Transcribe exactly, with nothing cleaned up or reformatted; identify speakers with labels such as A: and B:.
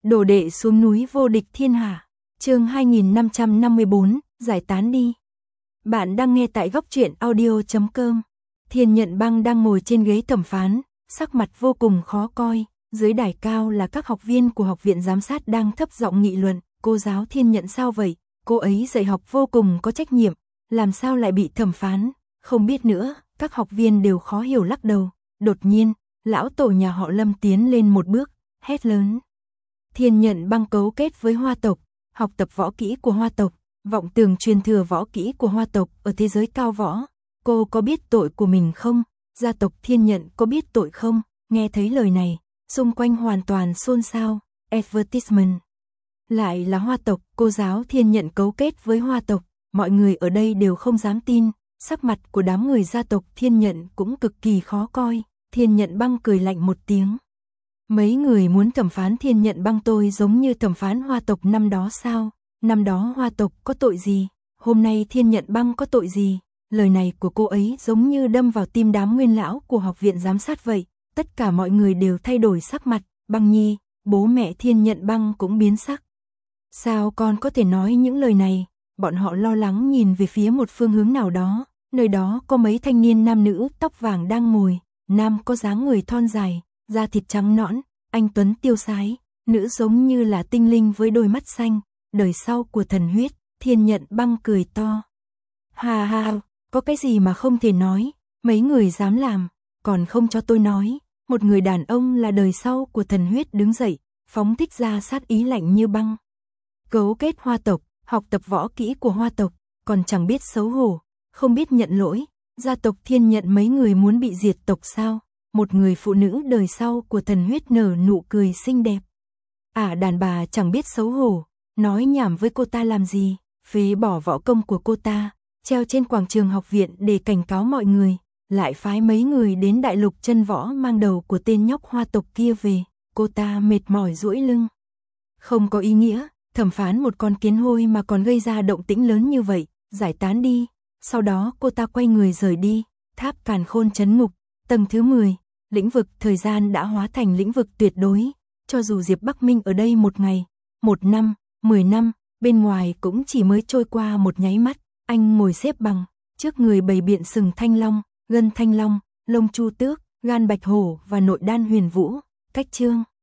A: Đồ đệ xuống núi vô địch thiên hạ. Chương hai nghìn năm trăm năm mươi bốn, giải tán đi. Bạn đang nghe tại góc truyện audio chấm com. Thiên Nhận Băng đang ngồi trên ghế thẩm phán, sắc mặt vô cùng khó coi. Dưới đài cao là các học viên của học viện giám sát đang thấp giọng nghị luận. Cô giáo Thiên Nhận sao vậy? Cô ấy dạy học vô cùng có trách nhiệm, làm sao lại bị thẩm phán? Không biết nữa. Các học viên đều khó hiểu lắc đầu. Đột nhiên, lão tổ nhà họ Lâm tiến lên một bước, hét lớn. Thiên Nhận Băng cấu kết với Hoa tộc, học tập võ kỹ của Hoa tộc, vọng tưởng truyền thừa võ kỹ của Hoa tộc ở thế giới cao võ. Cô có biết tội của mình không? Gia tộc Thiên Nhận có biết tội không? Nghe thấy lời này, xung quanh hoàn toàn xôn xao. Advertisement. Lại là Hoa tộc, cô giáo Thiên Nhận cấu kết với Hoa tộc, mọi người ở đây đều không dám tin. Sắc mặt của đám người gia tộc Thiên Nhận cũng cực kỳ khó coi. Thiên Nhận Băng cười lạnh một tiếng. Mấy người muốn thẩm phán Thiên Nhận Băng tôi giống như thẩm phán Hoa tộc năm đó sao? Năm đó Hoa tộc có tội gì? Hôm nay Thiên Nhận Băng có tội gì? Lời này của cô ấy giống như đâm vào tim đám nguyên lão của học viện giám sát vậy. Tất cả mọi người đều thay đổi sắc mặt. Băng Nhi, bố mẹ Thiên Nhận Băng cũng biến sắc. Sao con có thể nói những lời này? Bọn họ lo lắng nhìn về phía một phương hướng nào đó. Nơi đó có mấy thanh niên nam nữ tóc vàng đang ngồi. Nam có dáng người thon dài, da thịt trắng nõn, anh tuấn tiêu sái, nữ giống như là tinh linh với đôi mắt xanh, đời sau của thần huyết. Thiên Nhận Băng cười to. Ha ha, có cái gì mà không thể nói, mấy người dám làm, còn không cho tôi nói. Một người đàn ông là đời sau của thần huyết đứng dậy, phóng thích ra sát ý lạnh như băng. Cấu kết Hoa tộc, học tập võ kỹ của Hoa tộc, còn chẳng biết xấu hổ, không biết nhận lỗi. Gia tộc Thiên Nhận mấy người muốn bị diệt tộc sao? Một người phụ nữ đời sau của thần huyết nở nụ cười xinh đẹp. À, đàn bà chẳng biết xấu hổ, nói nhảm với cô ta làm gì? Phế bỏ võ công của cô ta, treo trên quảng trường học viện để cảnh cáo mọi người, lại phái mấy người đến đại lục chân võ mang đầu của tên nhóc Hoa tộc kia về. Cô ta mệt mỏi duỗi lưng. Không có ý nghĩa, thẩm phán một con kiến hôi mà còn gây ra động tĩnh lớn như vậy, giải tán đi. Sau đó cô ta quay người rời đi. Tháp Càn Khôn trấn ngục, tầng thứ mười, lĩnh vực thời gian đã hóa thành lĩnh vực tuyệt đối. Cho dù Diệp Bắc Minh ở đây một ngày, một năm, mười năm, bên ngoài cũng chỉ mới trôi qua một nháy mắt. Anh ngồi xếp bằng, trước người bày biện sừng thanh long, gân thanh long, lông chu tước, gan bạch hổ và nội đan huyền vũ. Cách chương